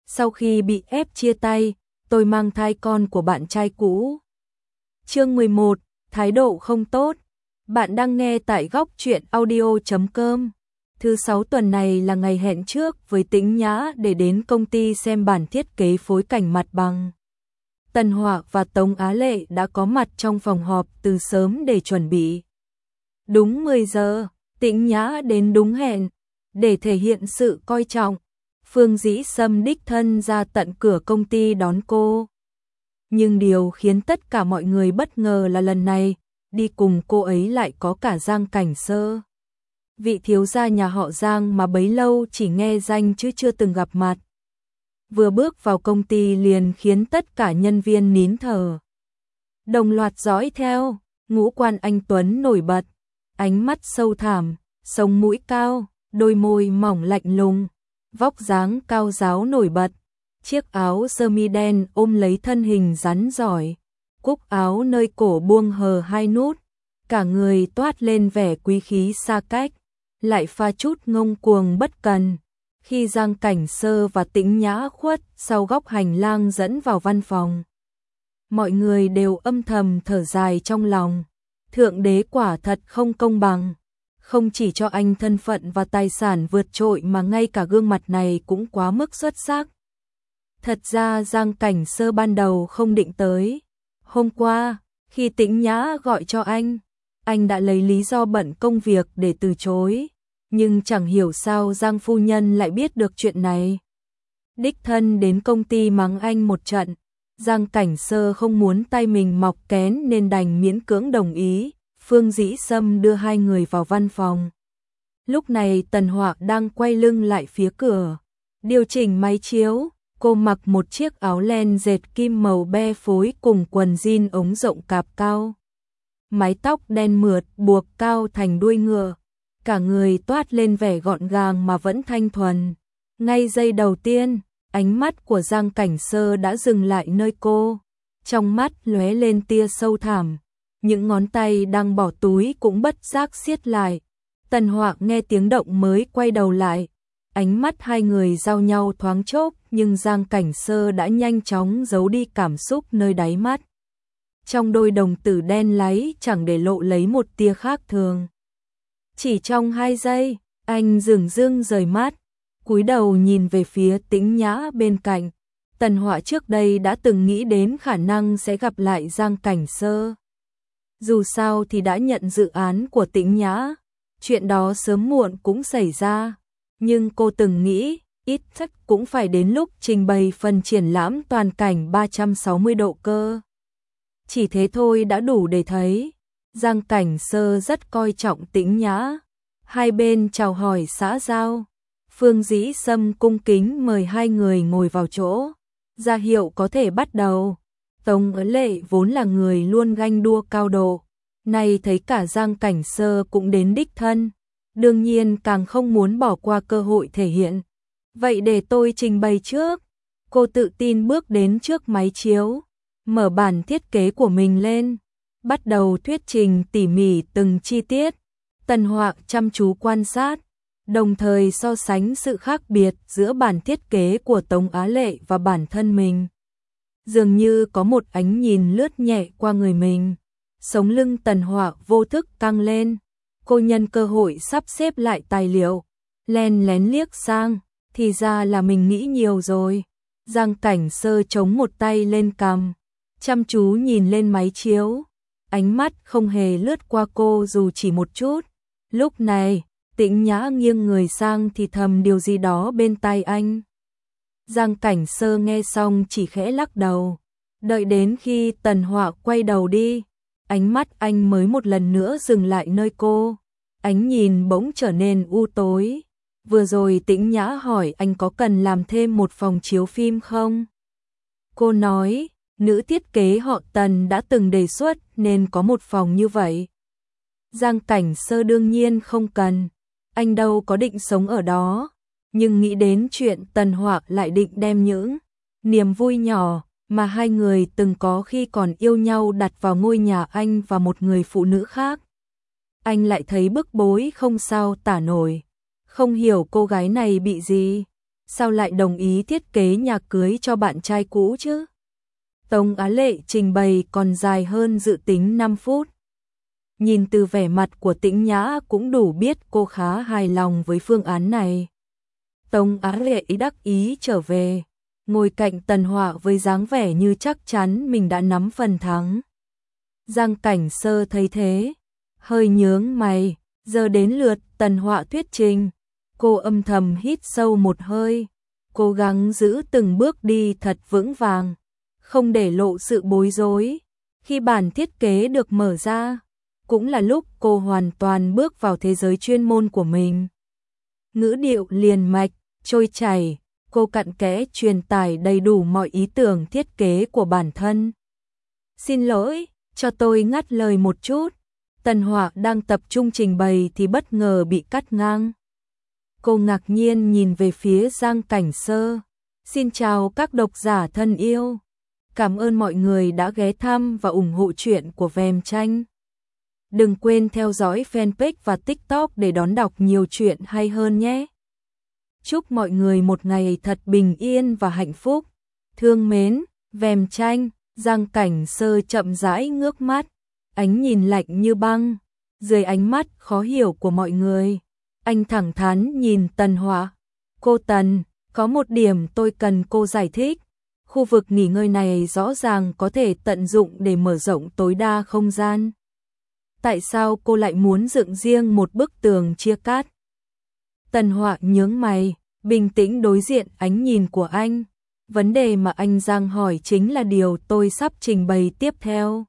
Sau khi bị ép chia tay, tôi mang thai con của bạn trai cũ. Chương 11, thái độ không tốt. Bạn đang nghe tại góc truyện audio.com. Thứ 6 tuần này là ngày hẹn trước với Tĩnh Nhã để đến công ty xem bản thiết kế phối cảnh mặt bằng. Tần Họa và Tống Á Lệ đã có mặt trong phòng họp từ sớm để chuẩn bị. Đúng 10 giờ, Tĩnh Nhã đến đúng hẹn. Để thể hiện sự coi trọng, Phương Dĩ Sâm đích thân ra tận cửa công ty đón cô. Nhưng điều khiến tất cả mọi người bất ngờ là lần này, đi cùng cô ấy lại có cả Giang Cảnh Sơ. Vị thiếu gia nhà họ Giang mà bấy lâu chỉ nghe danh chứ chưa từng gặp mặt. Vừa bước vào công ty liền khiến tất cả nhân viên nín thở. Đồng loạt dõi theo, ngũ quan anh tuấn nổi bật, ánh mắt sâu thẳm, sống mũi cao, đôi môi mỏng lạnh lùng, vóc dáng cao ráo nổi bật. Chiếc áo sơ mi đen ôm lấy thân hình rắn giỏi, cúc áo nơi cổ buông hờ hai nút, cả người toát lên vẻ quý khí xa cách, lại pha chút ngông cuồng bất cần. Khi Giang Cảnh Sơ và Tĩnh Nhã khuất sau góc hành lang dẫn vào văn phòng, mọi người đều âm thầm thở dài trong lòng. Thượng đế quả thật không công bằng, không chỉ cho anh thân phận và tài sản vượt trội mà ngay cả gương mặt này cũng quá mức xuất sắc. Thật ra Giang Cảnh Sơ ban đầu không định tới. Hôm qua, khi Tĩnh Nhã gọi cho anh đã lấy lý do bận công việc để từ chối. Nhưng chẳng hiểu sao Giang phu nhân lại biết được chuyện này. Đích thân đến công ty mắng anh một trận. Giang Cảnh Sơ không muốn tay mình mọc kén nên đành miễn cưỡng đồng ý. Phương Dĩ Sâm đưa hai người vào văn phòng. Lúc này Tần Họa đang quay lưng lại phía cửa, điều chỉnh máy chiếu. Cô mặc một chiếc áo len dệt kim màu be phối cùng quần jean ống rộng cạp cao. Mái tóc đen mượt buộc cao thành đuôi ngựa, cả người toát lên vẻ gọn gàng mà vẫn thanh thuần. Ngay giây đầu tiên, ánh mắt của Giang Cảnh Sơ đã dừng lại nơi cô. Trong mắt lóe lên tia sâu thẳm, những ngón tay đang bỏ túi cũng bất giác siết lại. Tần Họa nghe tiếng động mới quay đầu lại. Ánh mắt hai người giao nhau thoáng chốc, nhưng Giang Cảnh Sơ đã nhanh chóng giấu đi cảm xúc nơi đáy mắt. Trong đôi đồng tử đen láy chẳng để lộ lấy một tia khác thường. Chỉ trong 2 giây, anh dửng dưng rời mắt, cúi đầu nhìn về phía Tĩnh Nhã bên cạnh. Tần Họa trước đây đã từng nghĩ đến khả năng sẽ gặp lại Giang Cảnh Sơ. Dù sao thì đã nhận dự án của Tĩnh Nhã, chuyện đó sớm muộn cũng xảy ra. Nhưng cô từng nghĩ, ít nhất cũng phải đến lúc trình bày phần triển lãm toàn cảnh 360 độ cơ. Chỉ thế thôi đã đủ để thấy, Giang Cảnh Sơ rất coi trọng Tĩnh Nhã. Hai bên chào hỏi xã giao. Phương Dĩ Sâm cung kính mời hai người ngồi vào chỗ, ra hiệu có thể bắt đầu. Tống Á Lệ vốn là người luôn ganh đua cao độ, nay thấy cả Giang Cảnh Sơ cũng đến đích thân, đương nhiên càng không muốn bỏ qua cơ hội thể hiện. Vậy để tôi trình bày trước. Cô tự tin bước đến trước máy chiếu, mở bản thiết kế của mình lên, bắt đầu thuyết trình tỉ mỉ từng chi tiết. Tần Họa chăm chú quan sát, đồng thời so sánh sự khác biệt giữa bản thiết kế của Tống Á Lệ và bản thân mình. Dường như có một ánh nhìn lướt nhẹ qua người mình, sống lưng Tần Họa vô thức căng lên. Cô nhân cơ hội sắp xếp lại tài liệu, len lén liếc sang, thì ra là mình nghĩ nhiều rồi. Giang Cảnh Sơ chống một tay lên cằm, chăm chú nhìn lên máy chiếu, ánh mắt không hề lướt qua cô dù chỉ một chút. Lúc này, Tĩnh Nhã nghiêng người sang thì thầm điều gì đó bên tai anh. Giang Cảnh Sơ nghe xong chỉ khẽ lắc đầu, đợi đến khi Tần Họa quay đầu đi, ánh mắt anh mới một lần nữa dừng lại nơi cô. Ánh nhìn bỗng trở nên u tối. Vừa rồi Tĩnh Nhã hỏi anh có cần làm thêm một phòng chiếu phim không? Cô nói, nữ thiết kế họ Tần đã từng đề xuất nên có một phòng như vậy. Giang Cảnh Sơ đương nhiên không cần, anh đâu có định sống ở đó. Nhưng nghĩ đến chuyện Tần Họa lại định đem những niềm vui nhỏ mà hai người từng có khi còn yêu nhau đặt vào ngôi nhà anh và một người phụ nữ khác. Anh lại thấy bức bối không sao tả nổi, không hiểu cô gái này bị gì. sao lại đồng ý thiết kế nhà cưới cho bạn trai cũ chứ? Tống Á Lệ trình bày còn dài hơn dự tính 5 phút. Nhìn từ vẻ mặt của Tĩnh Nhã cũng đủ biết cô khá hài lòng với phương án này. Tống Á Lệ đắc ý trở về, ngồi cạnh Tần Họa với dáng vẻ như chắc chắn mình đã nắm phần thắng. Giang Cảnh Sơ thấy thế, hơi nhướng mày, giờ đến lượt Tần Họa thuyết trình. Cô âm thầm hít sâu một hơi, cố gắng giữ từng bước đi thật vững vàng, không để lộ sự bối rối. Khi bản thiết kế được mở ra, cũng là lúc cô hoàn toàn bước vào thế giới chuyên môn của mình. Ngữ điệu liền mạch, trôi chảy, cô cặn kẽ truyền tải đầy đủ mọi ý tưởng thiết kế của bản thân. Xin lỗi, cho tôi ngắt lời một chút. Tần Họa đang tập trung trình bày thì bất ngờ bị cắt ngang. Cô ngạc nhiên nhìn về phía Giang Cảnh Sơ. Xin chào các độc giả thân yêu. Cảm ơn mọi người đã ghé thăm và ủng hộ truyện của Vèm Tranh. Đừng quên theo dõi fanpage và TikTok để đón đọc nhiều chuyện hay hơn nhé. Chúc mọi người một ngày thật bình yên và hạnh phúc. Thương mến, Vèm Tranh. Giang Cảnh Sơ chậm rãi ngước mắt, ánh nhìn lạnh như băng, dưới ánh mắt khó hiểu của mọi người. Anh thẳng thắn nhìn Tần Họa. Cô Tần, có một điểm tôi cần cô giải thích. Khu vực nghỉ ngơi này rõ ràng có thể tận dụng để mở rộng tối đa không gian. Tại sao cô lại muốn dựng riêng một bức tường chia cắt? Tần Họa nhướng mày, bình tĩnh đối diện ánh nhìn của anh. Vấn đề mà anh Giang hỏi chính là điều tôi sắp trình bày tiếp theo.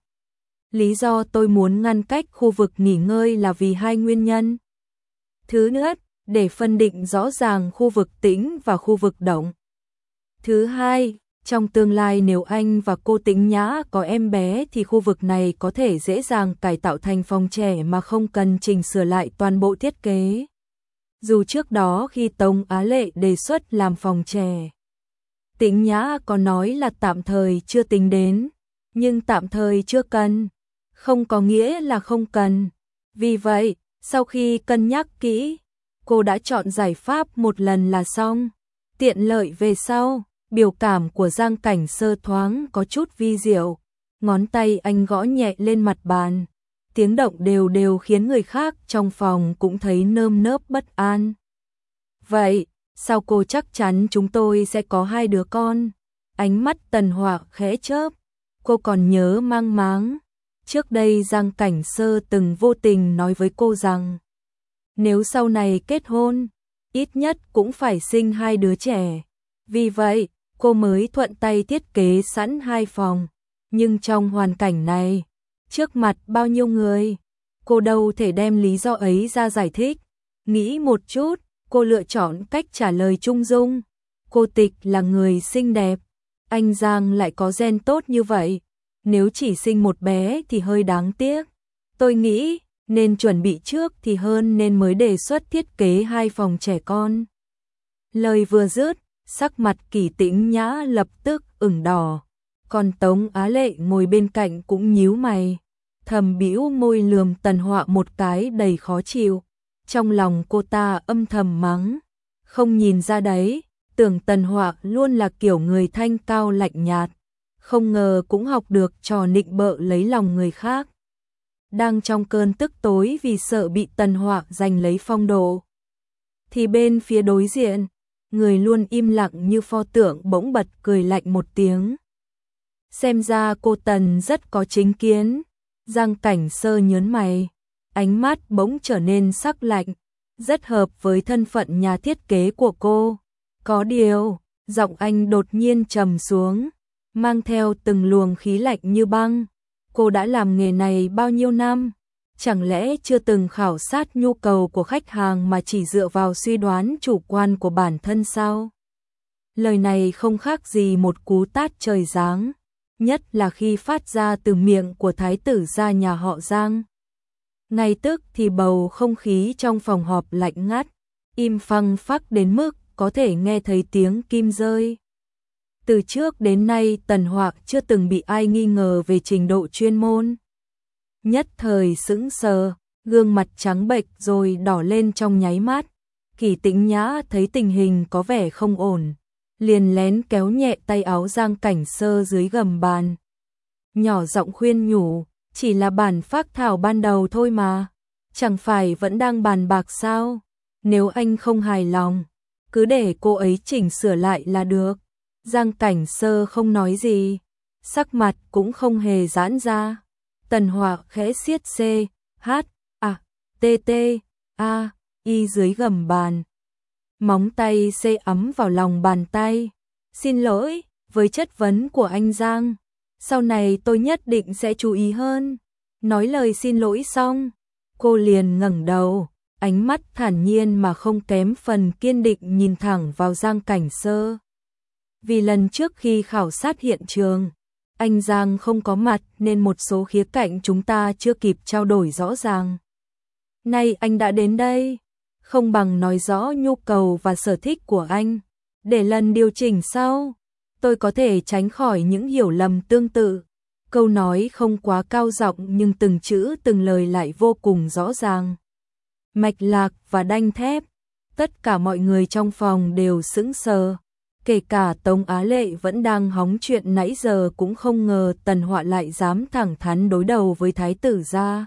Lý do tôi muốn ngăn cách khu vực nghỉ ngơi là vì hai nguyên nhân. Thứ nhất, để phân định rõ ràng khu vực tĩnh và khu vực động. Thứ hai, trong tương lai nếu anh và cô Tĩnh Nhã có em bé thì khu vực này có thể dễ dàng cải tạo thành phòng trẻ mà không cần chỉnh sửa lại toàn bộ thiết kế. Dù trước đó khi Tống Á Lệ đề xuất làm phòng trẻ, Tĩnh Nhã có nói là tạm thời chưa tính đến, nhưng tạm thời chưa cần, không có nghĩa là không cần. Vì vậy, sau khi cân nhắc kỹ, cô đã chọn giải pháp một lần là xong. Tiện lợi về sau, biểu cảm của Giang Cảnh Sơ thoáng có chút vi diệu, ngón tay anh gõ nhẹ lên mặt bàn, tiếng động đều đều khiến người khác trong phòng cũng thấy nơm nớp bất an. Vậy, sao cô chắc chắn chúng tôi sẽ có hai đứa con? Ánh mắt Tần Họa khẽ chớp, cô còn nhớ mang máng. Trước đây Giang Cảnh Sơ từng vô tình nói với cô rằng, nếu sau này kết hôn, ít nhất cũng phải sinh hai đứa trẻ. Vì vậy, cô mới thuận tay thiết kế sẵn hai phòng. Nhưng trong hoàn cảnh này, trước mặt bao nhiêu người, cô đâu thể đem lý do ấy ra giải thích. Nghĩ một chút, cô lựa chọn cách trả lời trung dung. Cô Tịch là người xinh đẹp, anh Giang lại có gen tốt như vậy. Nếu chỉ sinh một bé thì hơi đáng tiếc. Tôi nghĩ nên chuẩn bị trước thì hơn nên mới đề xuất thiết kế hai phòng trẻ con. Lời vừa dứt, sắc mặt Kỳ Tĩnh Nhã lập tức ửng đỏ. Còn Tống Á Lệ ngồi bên cạnh cũng nhíu mày, thầm bĩu môi lườm Tần Họa một cái đầy khó chịu. Trong lòng cô ta âm thầm mắng, không nhìn ra đấy, tưởng Tần Họa luôn là kiểu người thanh cao lạnh nhạt, không ngờ cũng học được trò nịnh bợ lấy lòng người khác. Đang trong cơn tức tối vì sợ bị Tần Họa giành lấy phong độ, thì bên phía đối diện, người luôn im lặng như pho tượng bỗng bật cười lạnh một tiếng. Xem ra cô Tần rất có chính kiến. Giang Cảnh Sơ nhớn mày, ánh mắt bỗng trở nên sắc lạnh, rất hợp với thân phận nhà thiết kế của cô. Có điều, giọng anh đột nhiên trầm xuống, mang theo từng luồng khí lạnh như băng. Cô đã làm nghề này bao nhiêu năm? Chẳng lẽ chưa từng khảo sát nhu cầu của khách hàng mà chỉ dựa vào suy đoán chủ quan của bản thân sao? Lời này không khác gì một cú tát trời giáng, nhất là khi phát ra từ miệng của thái tử gia nhà họ Giang. Ngay tức thì bầu không khí trong phòng họp lạnh ngắt, im phăng phắc đến mức có thể nghe thấy tiếng kim rơi. Từ trước đến nay Tần Họa chưa từng bị ai nghi ngờ về trình độ chuyên môn. Nhất thời sững sờ, gương mặt trắng bệch rồi đỏ lên trong nháy mắt. Kỳ Tĩnh Nhã thấy tình hình có vẻ không ổn, liền lén kéo nhẹ tay áo Giang Cảnh Sơ dưới gầm bàn. Nhỏ giọng khuyên nhủ, chỉ là bản phác thảo ban đầu thôi mà, chẳng phải vẫn đang bàn bạc sao? Nếu anh không hài lòng, cứ để cô ấy chỉnh sửa lại là được. Giang Cảnh Sơ không nói gì, sắc mặt cũng không hề giãn ra. Tần Họa khẽ siết C, H, A, T, T, A, Y dưới gầm bàn. Móng tay C ấm vào lòng bàn tay. Xin lỗi, với chất vấn của anh Giang, sau này tôi nhất định sẽ chú ý hơn. Nói lời xin lỗi xong, cô liền ngẩng đầu, ánh mắt thản nhiên mà không kém phần kiên định nhìn thẳng vào Giang Cảnh Sơ. Vì lần trước khi khảo sát hiện trường, anh Giang không có mặt nên một số khía cạnh chúng ta chưa kịp trao đổi rõ ràng. Nay anh đã đến đây, không bằng nói rõ nhu cầu và sở thích của anh, để lần điều chỉnh sau, tôi có thể tránh khỏi những hiểu lầm tương tự. Câu nói không quá cao giọng nhưng từng chữ từng lời lại vô cùng rõ ràng, mạch lạc và đanh thép. Tất cả mọi người trong phòng đều sững sờ, kể cả Tống Á Lệ vẫn đang hóng chuyện nãy giờ cũng không ngờ Tần Họa lại dám thẳng thắn đối đầu với thái tử gia.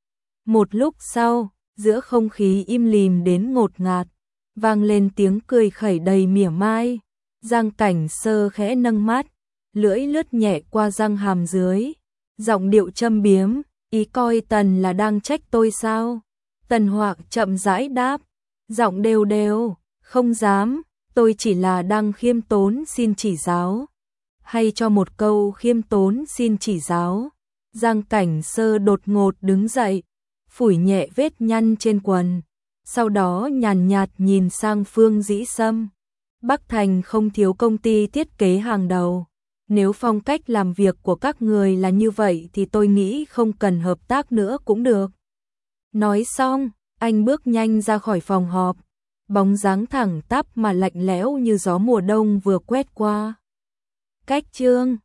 Một lúc sau, giữa không khí im lìm đến ngột ngạt, vang lên tiếng cười khẩy đầy mỉa mai. Giang Cảnh Sơ khẽ nâng mắt, lưỡi lướt nhẹ qua răng hàm dưới, giọng điệu châm biếm, ý coi Tần là đang trách tôi sao? Tần Họa chậm rãi đáp, giọng đều đều, không dám, tôi chỉ là đang khiêm tốn xin chỉ giáo. Hay cho một câu khiêm tốn xin chỉ giáo. Giang Cảnh Sơ đột ngột đứng dậy, phủi nhẹ vết nhăn trên quần, sau đó nhàn nhạt nhìn sang Phương Dĩ Sâm. Bắc Thành không thiếu công ty thiết kế hàng đầu. Nếu phong cách làm việc của các người là như vậy thì tôi nghĩ không cần hợp tác nữa cũng được. Nói xong, anh bước nhanh ra khỏi phòng họp, bóng dáng thẳng tắp mà lạnh lẽo như gió mùa đông vừa quét qua. Cách chương